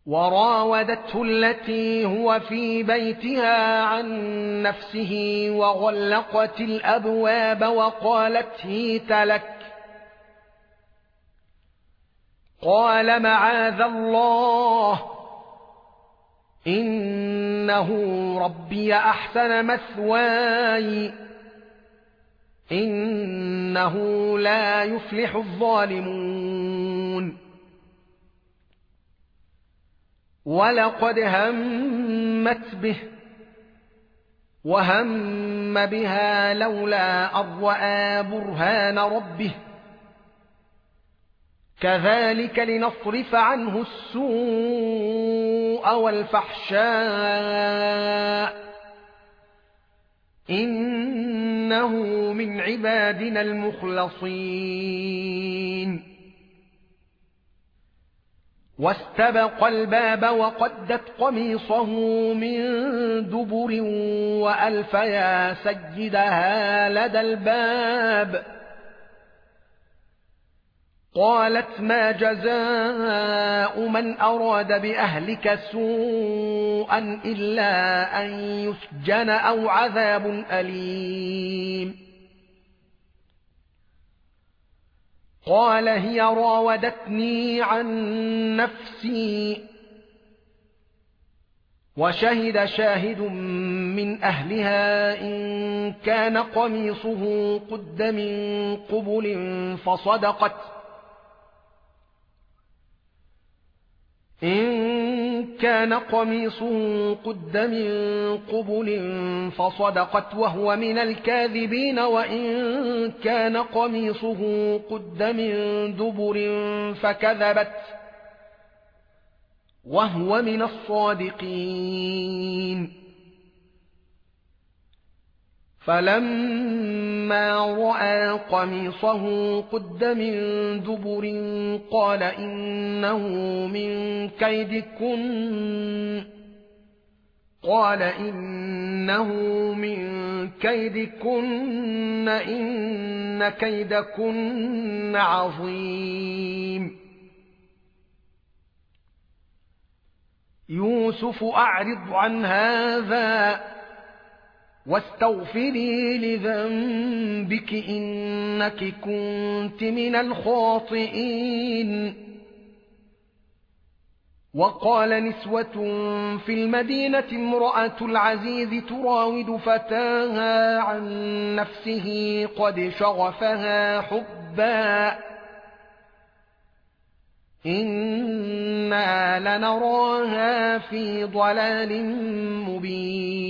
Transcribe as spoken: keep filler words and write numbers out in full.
وراودته التي هو في بيتها عن نفسه وغلقت الأبواب وقالت هيت لك. قال معاذ الله إنه ربي أحسن مثواي إنه لا يفلح الظالمون. ولقد همت به وهم بها لولا أن رأى برهان ربه كذلك لنصرف عنه السوء والفحشاء إنه من عبادنا المخلصين. واستبق الباب وقدت قميصه من دبر وألف يا سيدها لدى الباب. قالت ما جزاء من أراد بأهلك سوءا إلا أن يسجن أو عذاب أليم. قال هي راودتني عن نفسي. وشهد شاهد من أهلها إن كان قميصه قد من قبل فصدقت إن كان قميصه قد من قبل فصدقت وهو من الكاذبين وإن كان قميصه قد من دبر فكذبت وهو من الصادقين. فلما رأى قميصه قد من دبر قال إنه من كيدكن قال إنه من كيدكن إن كيدكن عظيم. يوسف أعرض عن هذا واستغفري لذنبك إنك كنت من الخاطئين. وقال نسوة في المدينة امرأة العزيز تراود فتاها عن نفسه قد شغفها حبا إنا لنراها في ضلال مبين.